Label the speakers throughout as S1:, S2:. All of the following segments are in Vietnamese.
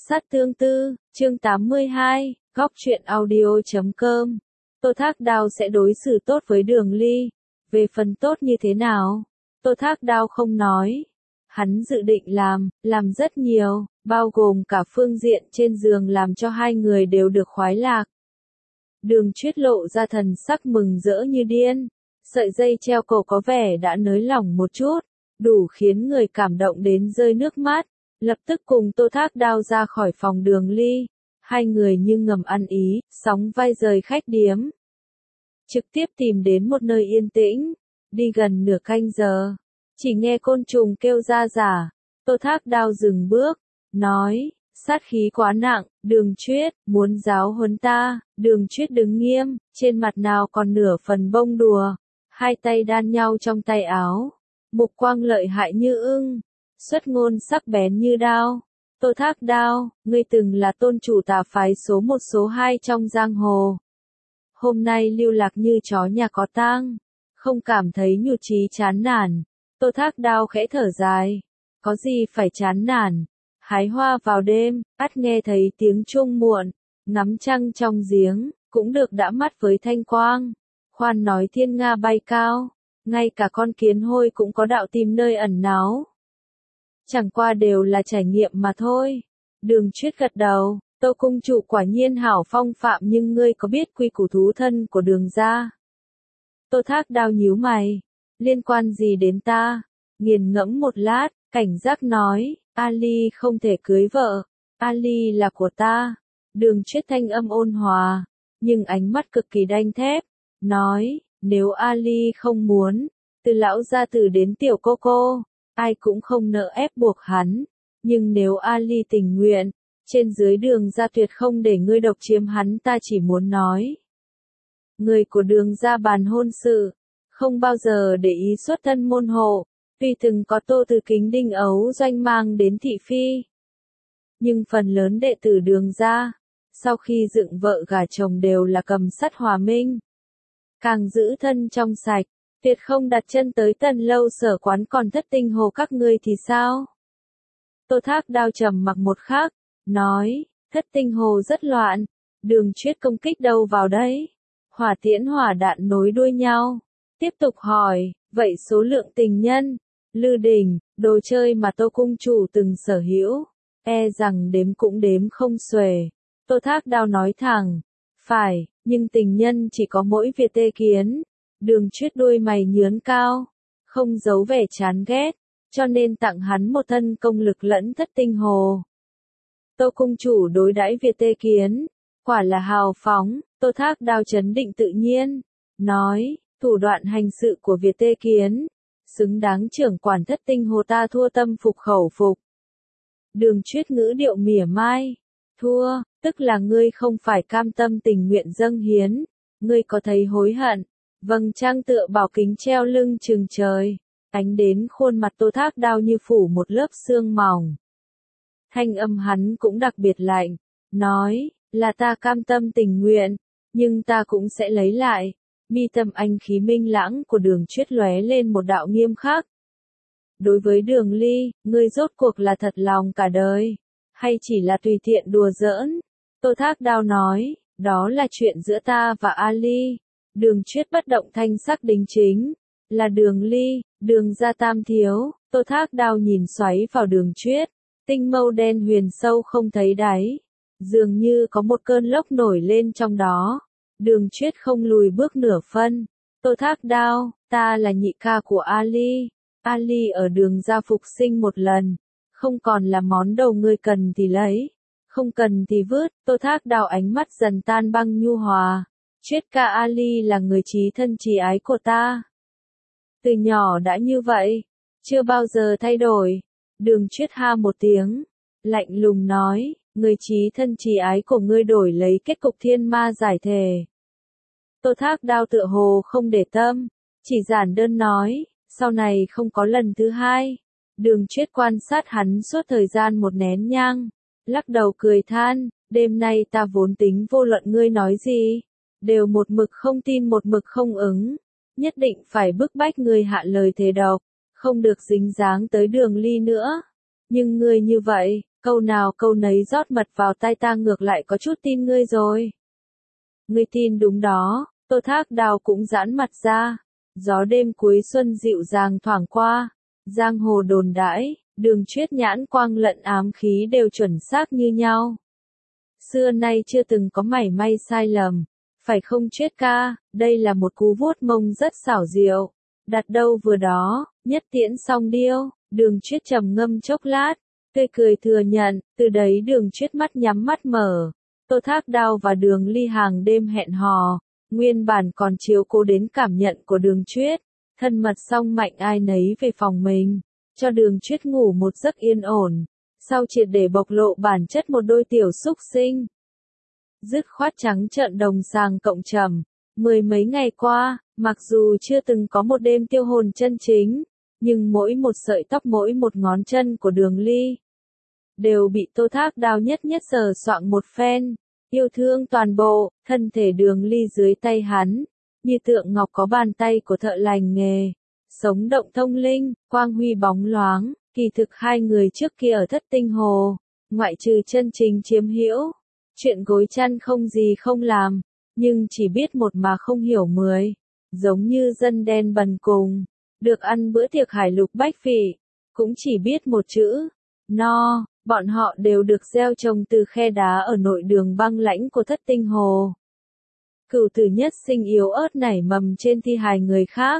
S1: Sát tương tư, chương 82, góc truyện audio.com. Tô Thác Đao sẽ đối xử tốt với Đường Ly. Về phần tốt như thế nào? Tô Thác Đao không nói. Hắn dự định làm rất nhiều, bao gồm cả phương diện trên giường làm cho hai người đều được khoái lạc. Đường Chuyết lộ ra thần sắc mừng rỡ như điên. Sợi dây treo cổ có vẻ đã nới lỏng một chút, đủ khiến người cảm động đến rơi nước mắt. Lập tức cùng Tô Thác Đao ra khỏi phòng Đường Ly. Hai người như ngầm ăn ý, sóng vai rời khách điếm. Trực tiếp tìm đến một nơi yên tĩnh. Đi gần nửa canh giờ. Chỉ nghe côn trùng kêu ra rả. Tô Thác Đao dừng bước. Nói, sát khí quá nặng, Đường Chuyết, muốn giáo huấn ta. Đường Chuyết đứng nghiêm, trên mặt nào còn nửa phần bông đùa. Hai tay đan nhau trong tay áo. Mục quang lợi hại như ưng. Xuất ngôn sắc bén như đao. Tô Thác Đao, ngươi từng là tôn chủ tà phái số 1 số 2 trong giang hồ. Hôm nay lưu lạc như chó nhà có tang, không cảm thấy nhụt chí chán nản. Tô Thác Đao khẽ thở dài. Có gì phải chán nản? Hái hoa vào đêm, ắt nghe thấy tiếng chuông muộn, ngắm trăng trong giếng, cũng được đã mắt với thanh quang. Khoan nói thiên nga bay cao, ngay cả con kiến hôi cũng có đạo tìm nơi ẩn náu. Chẳng qua đều là trải nghiệm mà thôi. Đường Chuyết gật đầu, Tô cung chủ quả nhiên hảo phong phạm, nhưng ngươi có biết quy củ thú thân của Đường gia? Tô Thác Đao nhíu mày, liên quan gì đến ta? Nghiền ngẫm một lát, cảnh giác nói, Ali không thể cưới vợ, Ali là của ta. Đường Chuyết thanh âm ôn hòa, nhưng ánh mắt cực kỳ đanh thép, nói, nếu Ali không muốn, từ lão gia tử đến tiểu cô cô, ai cũng không nỡ ép buộc hắn, nhưng nếu Ali tình nguyện, trên dưới Đường gia tuyệt không để ngươi độc chiếm hắn. Ta chỉ muốn nói, người của Đường gia bàn hôn sự, không bao giờ để ý xuất thân môn hộ, tuy từng có Tô Từ Kính Đinh Ấu Doanh mang đến thị phi, nhưng phần lớn đệ tử Đường gia, sau khi dựng vợ gả chồng đều là cầm sắt hòa minh, càng giữ thân trong sạch. Tuyệt không đặt chân tới Tần lâu Sở quán. Còn Thất Tinh Hồ các ngươi thì sao? Tô Thác Đao trầm mặc một khắc, nói, Thất Tinh Hồ rất loạn, Đường Chuyết công kích đâu vào đấy? Hỏa tiễn hỏa đạn nối đuôi nhau. Tiếp tục hỏi, vậy số lượng tình nhân, lư đình, đồ chơi mà Tô cung chủ từng sở hữu, e rằng đếm cũng đếm không xuể. Tô Thác Đao nói thẳng, phải, nhưng tình nhân chỉ có mỗi Việt Tê Kiến. Đường Chuyết đôi mày nhướng cao, không giấu vẻ chán ghét, cho nên tặng hắn một thân công lực lẫn Thất Tinh Hồ. Tô cung chủ đối đãi Việt Tê Kiến, quả là hào phóng. Tô Thác Đao trấn định tự nhiên, nói, thủ đoạn hành sự của Việt Tê Kiến, xứng đáng trưởng quản Thất Tinh Hồ, ta thua tâm phục khẩu phục. Đường Chuyết ngữ điệu mỉa mai, thua, tức là ngươi không phải cam tâm tình nguyện dâng hiến, ngươi có thấy hối hận? Vầng trăng tựa bảo kính treo lưng chừng trời, ánh đến khuôn mặt Tô Thác Đao như phủ một lớp sương mỏng. Thanh âm hắn cũng đặc biệt lạnh, nói, là ta cam tâm tình nguyện, nhưng ta cũng sẽ lấy lại. Mi tâm anh khí minh lãng của Đường Chuyết lóe lên một đạo nghiêm khắc. Đối với Đường Ly, ngươi rốt cuộc là thật lòng cả đời, hay chỉ là tùy tiện đùa giỡn? Tô Thác Đao nói, đó là chuyện giữa ta và Ali. Đường Chuyết bất động thanh sắc đính chính, là Đường Ly, Đường gia tam thiếu. Tô Thác Đao nhìn xoáy vào Đường Chuyết, tinh mâu đen huyền sâu không thấy đáy, dường như có một cơn lốc nổi lên trong đó. Đường Chuyết không lùi bước nửa phân. Tô Thác Đao, ta là nhị ca của Ali, Ali ở Đường gia phục sinh một lần, không còn là món đồ ngươi cần thì lấy, không cần thì vứt. Tô Thác Đao ánh mắt dần tan băng nhu hòa. Chuyết ca, Ali là người chí thân chí ái của ta. Từ nhỏ đã như vậy, chưa bao giờ thay đổi. Đường Chuyết ha một tiếng, lạnh lùng nói, người chí thân chí ái của ngươi đổi lấy kết cục thiên ma giải thể. Tô Thác Đao tựa hồ không để tâm, chỉ giản đơn nói, sau này không có lần thứ hai. Đường Chuyết quan sát hắn suốt thời gian một nén nhang, lắc đầu cười than, đêm nay ta vốn tính vô luận ngươi nói gì, đều một mực không tin một mực không ứng, nhất định phải bức bách ngươi hạ lời thề độc, không được dính dáng tới Đường Ly nữa. Nhưng ngươi như vậy, câu nào câu nấy rót mật vào tai ta ngược lại có chút tin ngươi rồi. Ngươi tin đúng đó, Tô Thác Đào cũng giãn mặt ra. Gió đêm cuối xuân dịu dàng thoảng qua, giang hồ đồn đãi, Đường Chuyết nhãn quang lẫn ám khí đều chuẩn xác như nhau. Xưa nay chưa từng có mảy may sai lầm, phải không Chuyết ca, đây là một cú vuốt mông rất xảo diệu. Đặt đâu vừa đó, nhất tiễn song điêu, Đường Chuyết trầm ngâm chốc lát, tươi cười thừa nhận, từ đấy Đường Chuyết mắt nhắm mắt mở. Tô Thác Đao và Đường Ly hàng đêm hẹn hò, nguyên bản còn chiếu cố đến cảm nhận của Đường Chuyết, thân mật xong mạnh ai nấy về phòng mình, cho Đường Chuyết ngủ một giấc yên ổn, sau triệt để bộc lộ bản chất một đôi tiểu súc sinh. Dứt khoát trắng trợn đồng sàng cộng trầm, mười mấy ngày qua, mặc dù chưa từng có một đêm tiêu hồn chân chính, nhưng mỗi một sợi tóc mỗi một ngón chân của Đường Ly đều bị Tô Thác Đao nhất nhất sờ soạng một phen, yêu thương toàn bộ, thân thể Đường Ly dưới tay hắn, như tượng ngọc có bàn tay của thợ lành nghề, sống động thông linh, quang huy bóng loáng, kỳ thực hai người trước kia ở Thất Tinh Hồ, ngoại trừ chân chính chiếm hữu, chuyện gối chăn không gì không làm, nhưng chỉ biết một mà không hiểu mười, giống như dân đen bần cùng, được ăn bữa tiệc hải lục bách phỉ, cũng chỉ biết một chữ, no. Bọn họ đều được gieo trồng từ khe đá ở nội đường băng lãnh của Thất Tinh Hồ. Cửu tử nhất sinh yếu ớt nảy mầm trên thi hài người khác.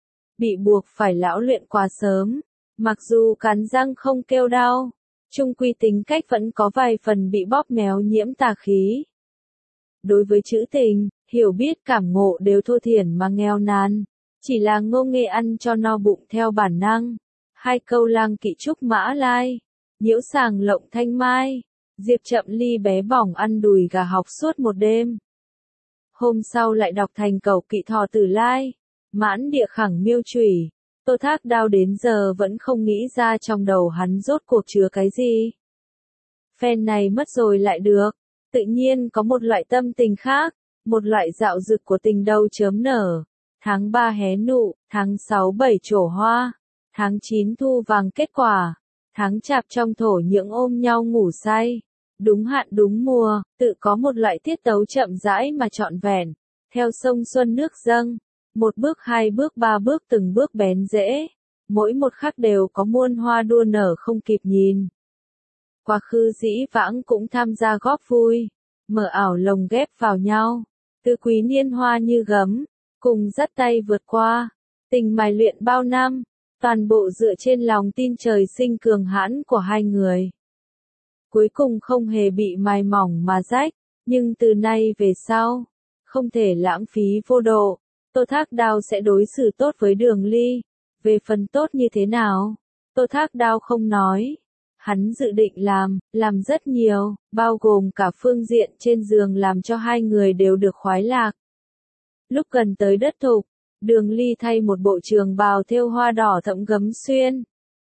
S1: Bị buộc phải lão luyện quá sớm, mặc dù cắn răng không kêu đau, chung quy tính cách vẫn có vài phần bị bóp méo nhiễm tà khí. Đối với trữ tình, hiểu biết cảm ngộ đều thô thiển mà nghèo nàn, chỉ là ngô nghê ăn cho no bụng theo bản năng. Hai câu lang kỵ trúc mã lai. Nhiễu sàng lộng thanh mai, Diệp Chậm Ly bé bỏng ăn đùi gà học suốt một đêm. Hôm sau lại đọc thành cầu kỵ thò tử lai, mãn địa khẳng miêu chủy, Tô Thác Đao đến giờ vẫn không nghĩ ra trong đầu hắn rốt cuộc chứa cái gì. Phen này mất rồi lại được, tự nhiên có một loại tâm tình khác, một loại dạo dực của tình đầu chớm nở. Tháng 3 hé nụ, tháng 6 7 trổ hoa, tháng 9 thu vàng kết quả. Tháng chạp trong thổ những ôm nhau ngủ say, đúng hạn đúng mùa, tự có một loại tiết tấu chậm rãi mà trọn vẹn, theo sông xuân nước dâng, một bước hai bước ba bước từng bước bén rễ, mỗi một khắc đều có muôn hoa đua nở không kịp nhìn. Quá khứ dĩ vãng cũng tham gia góp vui, mở ảo lồng ghép vào nhau, từ quý niên hoa như gấm, cùng dắt tay vượt qua, tình mài luyện bao năm. Toàn bộ dựa trên lòng tin trời sinh cường hãn của hai người. Cuối cùng không hề bị mài mỏng mà rách, nhưng từ nay về sau, không thể lãng phí vô độ. Tô Thác Đao sẽ đối xử tốt với Đường Ly. Về phần tốt như thế nào? Tô Thác Đao không nói. Hắn dự định làm rất nhiều, bao gồm cả phương diện trên giường làm cho hai người đều được khoái lạc. Lúc gần tới đất thục, Đường Ly thay một bộ trường bào thêu hoa đỏ thẫm gấm xuyên.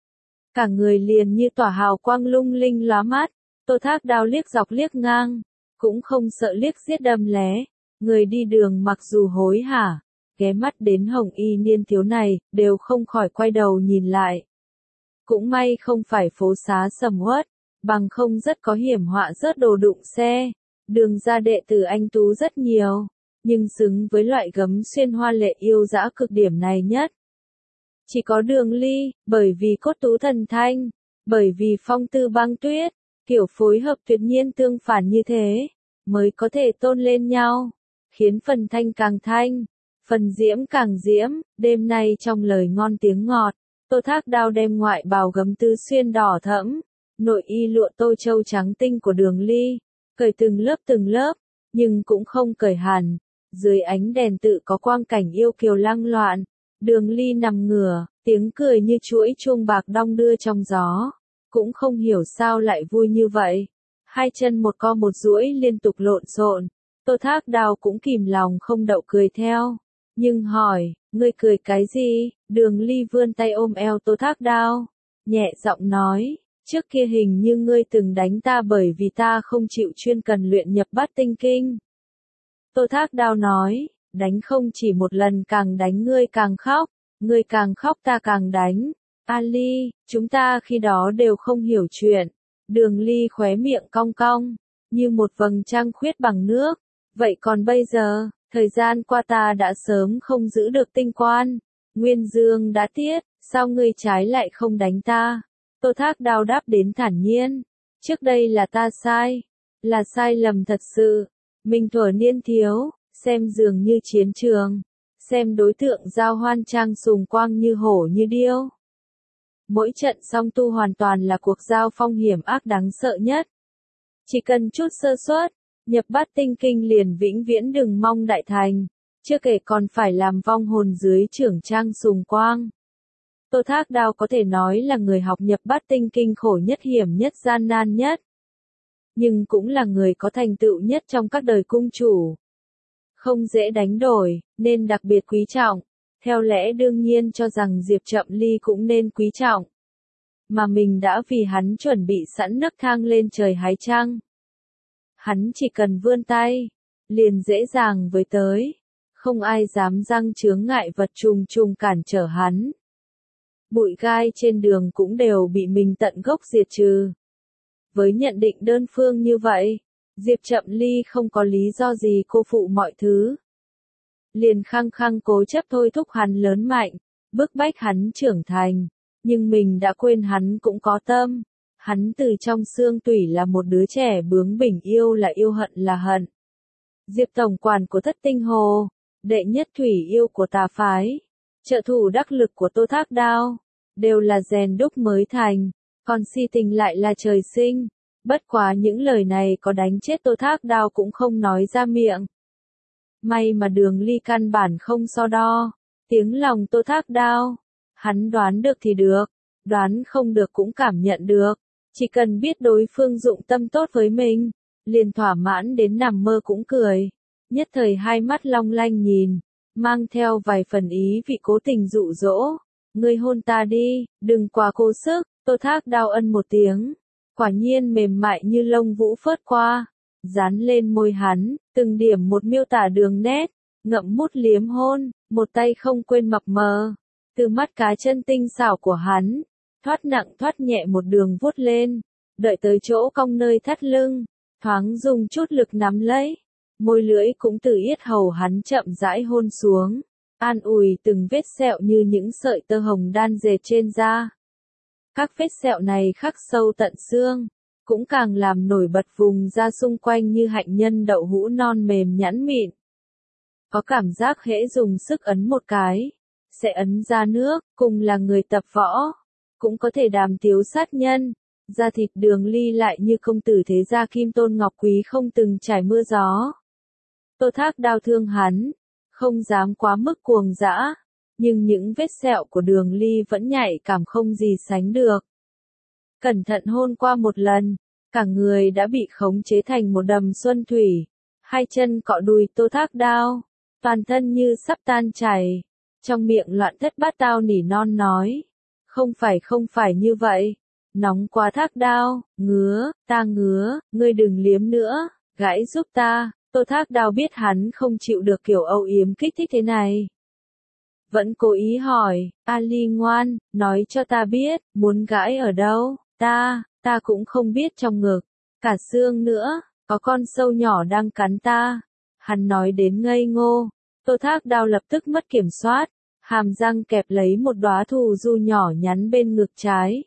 S1: Cả người liền như tỏa hào quang lung linh lóa mắt, Tô Thác Đao liếc dọc liếc ngang, cũng không sợ liếc giết đâm lé. Người đi đường mặc dù hối hả, ghé mắt đến hồng y niên thiếu này, đều không khỏi quay đầu nhìn lại. Cũng may không phải phố xá sầm uất, bằng không rất có hiểm họa rớt đồ đụng xe. Đường ra đệ tử anh tú rất nhiều, nhưng xứng với loại gấm xuyên hoa lệ yêu dã cực điểm này nhất. Chỉ có Đường Ly, bởi vì cốt tú thần thanh, bởi vì phong tư băng tuyết, kiểu phối hợp tuyệt nhiên tương phản như thế, mới có thể tôn lên nhau, khiến phần thanh càng thanh, phần diễm càng diễm. Đêm nay trong lời ngon tiếng ngọt, Tô Thác Đao đem ngoại bào gấm tứ xuyên đỏ thẫm, nội y lụa tô châu trắng tinh của Đường Ly, cởi từng lớp, nhưng cũng không cởi hẳn. Dưới ánh đèn tự có quang cảnh yêu kiều lăng loạn, Đường Ly nằm ngửa, tiếng cười như chuỗi chuông bạc đong đưa trong gió, cũng không hiểu sao lại vui như vậy. Hai chân một co một duỗi liên tục lộn xộn, Tô Thác Đao cũng kìm lòng không đậu cười theo, nhưng hỏi, ngươi cười cái gì? Đường Ly vươn tay ôm eo Tô Thác Đao, nhẹ giọng nói, trước kia hình như ngươi từng đánh ta bởi vì ta không chịu chuyên cần luyện nhập bát tinh kinh. Tô Thác Đao nói, đánh không chỉ một lần, càng đánh ngươi càng khóc ta càng đánh. Ali, chúng ta khi đó đều không hiểu chuyện, Đường Ly khóe miệng cong cong, như một vầng trăng khuyết bằng nước. Vậy còn bây giờ, thời gian qua ta đã sớm không giữ được tinh quan. Nguyên Dương đã tiết, sao ngươi trái lại không đánh ta? Tô Thác Đao đáp đến thản nhiên. Trước đây là ta sai. Là sai lầm thật sự. Mình thuở niên thiếu, xem dường như chiến trường. Xem đối tượng giao hoan trang sùng quang như hổ như điêu. Mỗi trận song tu hoàn toàn là cuộc giao phong hiểm ác đáng sợ nhất. Chỉ cần chút sơ suất, nhập bát tinh kinh liền vĩnh viễn đừng mong đại thành, chưa kể còn phải làm vong hồn dưới trưởng trang sùng quang. Tô Thác Đao có thể nói là người học nhập bát tinh kinh khổ nhất, hiểm nhất, gian nan nhất. Nhưng cũng là người có thành tựu nhất trong các đời cung chủ. Không dễ đánh đổi, nên đặc biệt quý trọng. Theo lẽ đương nhiên cho rằng Diệp Chậm Ly cũng nên quý trọng. Mà mình đã vì hắn chuẩn bị sẵn nấc thang lên trời hái trăng. Hắn chỉ cần vươn tay, liền dễ dàng với tới. Không ai dám răng chướng ngại vật trùng trùng cản trở hắn. Bụi gai trên đường cũng đều bị mình tận gốc diệt trừ. Với nhận định đơn phương như vậy, Diệp Chậm Ly không có lý do gì cô phụ mọi thứ. Liền khăng khăng cố chấp thôi thúc hắn lớn mạnh, bức bách hắn trưởng thành. Nhưng mình đã quên hắn cũng có tâm. Hắn từ trong xương tủy là một đứa trẻ bướng bỉnh, yêu là yêu, hận là hận. Diệp tổng quản của Thất Tinh Hồ, đệ nhất thủy yêu của tà phái, trợ thủ đắc lực của Tô Thác Đao, đều là rèn đúc mới thành, còn si tình lại là trời sinh. Bất quá những lời này có đánh chết Tô Thác Đao cũng không nói ra miệng. May mà Đường Ly căn bản không so đo tiếng lòng Tô Thác Đao. Hắn đoán được thì được, đoán không được cũng cảm nhận được. Chỉ cần biết đối phương dụng tâm tốt với mình, liền thỏa mãn đến nằm mơ cũng cười. Nhất thời hai mắt long lanh nhìn, mang theo vài phần ý vị cố tình dụ dỗ. Ngươi hôn ta đi, đừng quá cố sức. Tô Thác Đao ân một tiếng, quả nhiên mềm mại như lông vũ phớt qua, dán lên môi hắn, từng điểm một miêu tả đường nét, ngậm mút liếm hôn, một tay không quên mập mờ. Từ mắt cá chân tinh xảo của hắn, thoát nặng thoát nhẹ một đường vuốt lên, đợi tới chỗ cong nơi thắt lưng, thoáng dùng chút lực nắm lấy, môi lưỡi cũng từ yết hầu hắn chậm rãi hôn xuống, an ủi từng vết sẹo như những sợi tơ hồng đan dệt trên da. Các vết sẹo này khắc sâu tận xương, cũng càng làm nổi bật vùng da xung quanh như hạnh nhân đậu hũ non mềm nhẵn mịn. Có cảm giác hễ dùng sức ấn một cái, sẽ ấn ra nước, cùng là người tập võ, cũng có thể đàm tiếu sát nhân. Da thịt Đường Ly lại như công tử thế gia kim tôn ngọc quý không từng trải mưa gió. Tô Thác Đao thương hắn, không dám quá mức cuồng dã, nhưng những vết sẹo của Đường Ly vẫn nhạy cảm không gì sánh được. Cẩn thận hôn qua một lần, cả người đã bị khống chế thành một đầm xuân thủy, hai chân cọ đùi Tô Thác Đao, toàn thân như sắp tan chảy. Trong miệng loạn thất bát tao nỉ non nói. Không phải như vậy. Nóng quá Thác Đao, ngứa, ta ngứa, ngươi đừng liếm nữa, gãi giúp ta. Tô Thác Đao biết hắn không chịu được kiểu âu yếm kích thích thế này. Vẫn cố ý hỏi, Ali ngoan, nói cho ta biết, muốn gãi ở đâu, ta cũng không biết trong ngực, cả xương nữa, có con sâu nhỏ đang cắn ta. Hắn nói đến ngây ngô, Tô Thác Đao lập tức mất kiểm soát, hàm răng kẹp lấy một đóa thù du nhỏ nhắn bên ngực trái.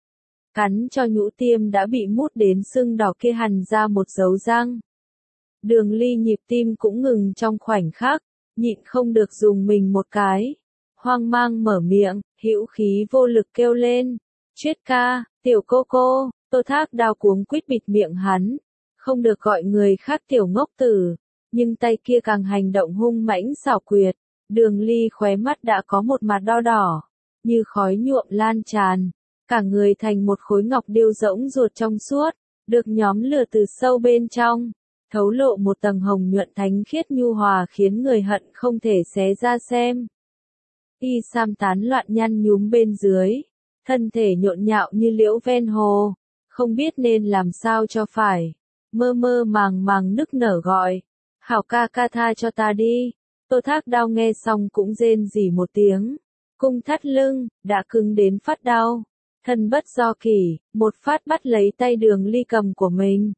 S1: Cắn cho nhũ tiêm đã bị mút đến sưng đỏ kia hằn ra một dấu răng. Đường Ly nhịp tim cũng ngừng trong khoảnh khắc, nhịn không được dùng mình một cái. Hoang mang mở miệng, hữu khí vô lực kêu lên. Chuyết ca, tiểu cô, Tô Thác Đao cuống quýt bịt miệng hắn. Không được gọi người khác tiểu ngốc tử, nhưng tay kia càng hành động hung mãnh xảo quyệt. Đường Ly khóe mắt đã có một mặt đo đỏ, như khói nhuộm lan tràn. Cả người thành một khối ngọc điêu rỗng ruột trong suốt, được nhóm lửa từ sâu bên trong, thấu lộ một tầng hồng nhuận thánh khiết nhu hòa khiến người hận không thể xé ra xem. Y sam tán loạn nhăn nhúm bên dưới, thân thể nhộn nhạo như liễu ven hồ, không biết nên làm sao cho phải, mơ mơ màng màng nức nở gọi, hảo ca ca tha cho ta đi. Tô Thác Đao nghe xong cũng rên rỉ một tiếng, cung thắt lưng, đã cứng đến phát đau, Thân bất do kỷ, một phát bắt lấy tay Đường Ly cầm của mình.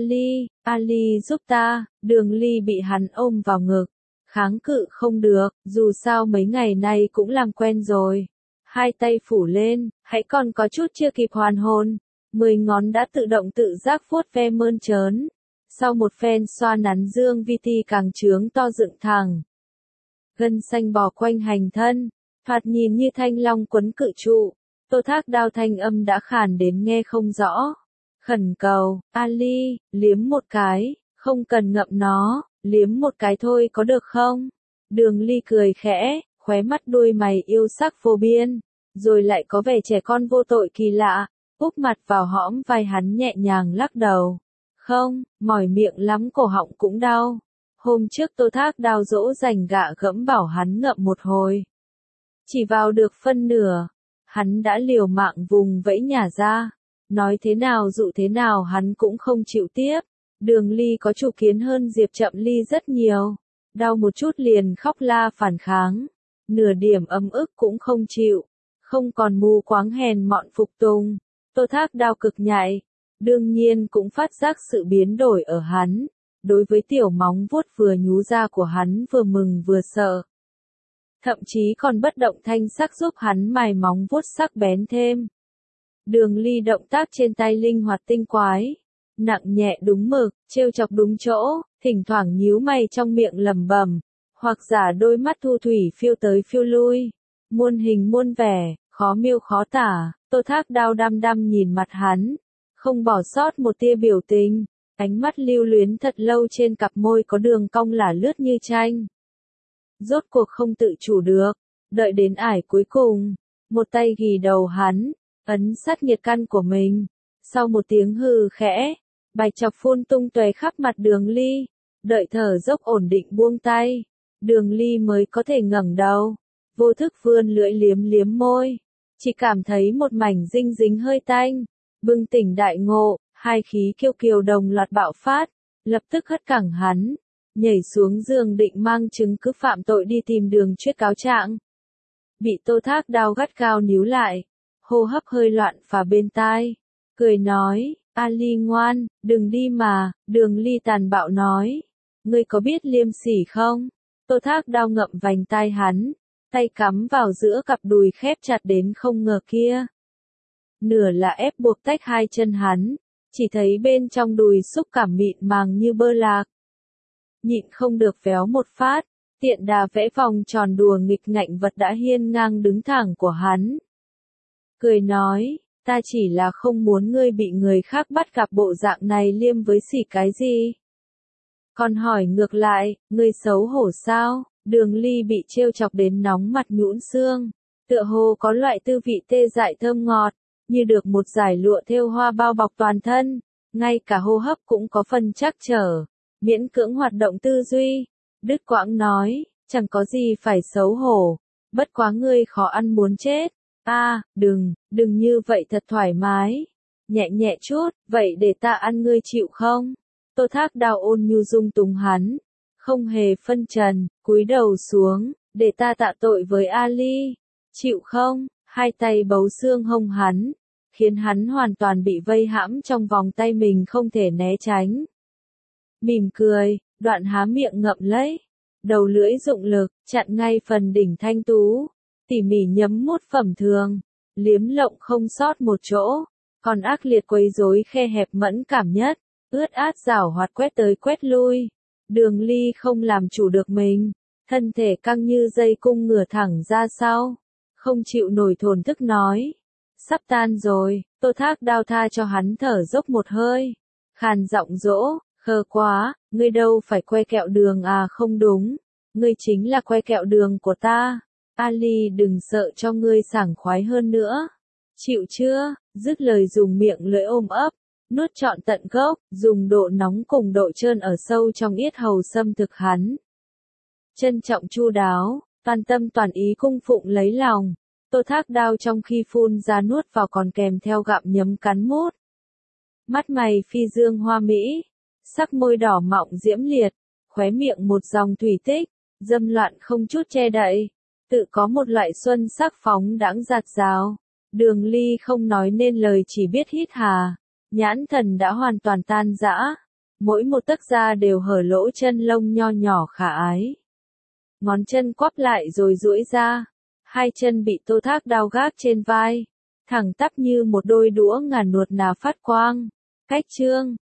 S1: Ali giúp ta, Đường Ly bị hắn ôm vào ngực. Kháng cự không được, dù sao mấy ngày nay cũng làm quen rồi. Hai tay phủ lên, hãy còn có chút chưa kịp hoàn hồn. 10 ngón đã tự động tự giác vuốt ve mơn trớn. Sau một phen xoa nắn dương vi ti càng trướng to dựng thẳng. Gân xanh bò quanh hành thân, thoạt nhìn như thanh long quấn cự trụ. Tô Thác Đao thanh âm đã khàn đến nghe không rõ. Khẩn cầu, Ali, liếm một cái, không cần ngậm nó, liếm một cái thôi có được không? Đường Ly cười khẽ, khóe mắt đuôi mày yêu sắc vô biên, rồi lại có vẻ trẻ con vô tội kỳ lạ, úp mặt vào hõm vai hắn nhẹ nhàng lắc đầu. Không, mỏi miệng lắm cổ họng cũng đau. Hôm trước Tô Thác Đao dỗ dành gạ gẫm bảo hắn ngậm một hồi. Chỉ vào được phân nửa, hắn đã liều mạng vùng vẫy nhả ra. Nói thế nào dụ thế nào hắn cũng không chịu tiếp. Đường Ly có chủ kiến hơn Diệp Chậm Ly rất nhiều. Đau một chút liền khóc la phản kháng. Nửa điểm ấm ức cũng không chịu. Không còn mù quáng hèn mọn phục tùng. Tô Thác Đao cực nhạy. Đương nhiên cũng phát giác sự biến đổi ở hắn. Đối với tiểu móng vuốt vừa nhú ra của hắn vừa mừng vừa sợ. Thậm chí còn bất động thanh sắc giúp hắn mài móng vuốt sắc bén thêm. Đường Ly động tác trên tay linh hoạt tinh quái. Nặng nhẹ đúng mực, trêu chọc đúng chỗ, thỉnh thoảng nhíu mày trong miệng lẩm bẩm, hoặc giả đôi mắt thu thủy phiêu tới phiêu lui. Muôn hình muôn vẻ, khó miêu khó tả, Tô Thác Đao đăm đăm nhìn mặt hắn. Không bỏ sót một tia biểu tình, ánh mắt lưu luyến thật lâu trên cặp môi có đường cong lả lướt như tranh. Rốt cuộc không tự chủ được, đợi đến ải cuối cùng, một tay ghì đầu hắn, ấn sát nhiệt căn của mình. Sau một tiếng hừ khẽ, bạch chọc phun tung tóe khắp mặt Đường Ly, đợi thở dốc ổn định buông tay, Đường Ly mới có thể ngẩng đầu, vô thức vươn lưỡi liếm liếm môi, chỉ cảm thấy một mảnh dinh dính hơi tanh, bừng tỉnh đại ngộ, hai khí kiêu kiều đồng loạt bạo phát, lập tức hất cẳng hắn, nhảy xuống giường định mang chứng cứ phạm tội đi tìm Đường Chuyết cáo trạng. Bị Tô Thác Đao gắt gao níu lại, hô hấp hơi loạn phả bên tai, cười nói, Ali ngoan, đừng đi mà, Đường Ly tàn bạo nói, ngươi có biết liêm sỉ không? Tô Thác Đao ngậm vành tai hắn, tay cắm vào giữa cặp đùi khép chặt đến không ngờ kia. Nửa là ép buộc tách hai chân hắn, chỉ thấy bên trong đùi xúc cảm mịn màng như bơ lạc. Nhịn không được véo một phát, tiện đà vẽ vòng tròn đùa nghịch ngạnh vật đã hiên ngang đứng thẳng của hắn. Cười nói, ta chỉ là không muốn ngươi bị người khác bắt gặp bộ dạng này liêm với xỉ cái gì. Còn hỏi ngược lại, ngươi xấu hổ sao? Đường Ly bị trêu chọc đến nóng mặt nhũn xương, tựa hồ có loại tư vị tê dại thơm ngọt, như được một dải lụa thêu hoa bao bọc toàn thân, ngay cả hô hấp cũng có phần trắc trở, miễn cưỡng hoạt động tư duy. Đứt quãng nói, chẳng có gì phải xấu hổ, bất quá ngươi khó ăn muốn chết. Đừng như vậy thật thoải mái. Nhẹ nhẹ chút, vậy để ta ăn ngươi chịu không? Tô Thác Đao ôn nhu dung túng hắn, không hề phân trần, cúi đầu xuống, để ta tạ tội với Ali. Chịu không? Hai tay bấu xương hông hắn, khiến hắn hoàn toàn bị vây hãm trong vòng tay mình không thể né tránh. Mỉm cười, đoạn há miệng ngậm lấy, đầu lưỡi dụng lực, chặn ngay phần đỉnh thanh tú, tỉ mỉ nhấm mút phẩm thường, liếm lộng không sót một chỗ, còn ác liệt quấy rối khe hẹp mẫn cảm nhất, ướt át rảo hoạt quét tới quét lui. Đường Ly không làm chủ được mình, thân thể căng như dây cung ngửa thẳng ra sau, không chịu nổi thổn thức nói, sắp tan rồi. Tô Thác Đao tha cho hắn thở dốc một hơi, khàn giọng dỗ, khờ quá, ngươi đâu phải que kẹo đường à? Không đúng, ngươi chính là que kẹo đường của ta. Ali đừng sợ cho ngươi sảng khoái hơn nữa. Chịu chưa? Dứt lời dùng miệng lưỡi ôm ấp, nuốt trọn tận gốc, dùng độ nóng cùng độ trơn ở sâu trong yết hầu xâm thực hắn. Trân trọng chu đáo, toàn tâm toàn ý cung phụng lấy lòng. Tô Thác Đao trong khi phun ra nuốt vào còn kèm theo gặm nhấm cắn mút. Mắt mày phi dương hoa mỹ, sắc môi đỏ mọng diễm liệt, khóe miệng một dòng thủy tích, dâm loạn không chút che đậy, tự có một loại xuân sắc phóng đãng dạt dào. Đường Ly không nói nên lời chỉ biết hít hà. Nhãn thần đã hoàn toàn tan rã. Mỗi một tấc da đều hở lỗ chân lông nho nhỏ khả ái. Ngón chân quắp lại rồi duỗi ra. Hai chân bị Tô Thác Đao gác trên vai. Thẳng tắp như một đôi đũa ngà nuột nà phát quang. Cách chương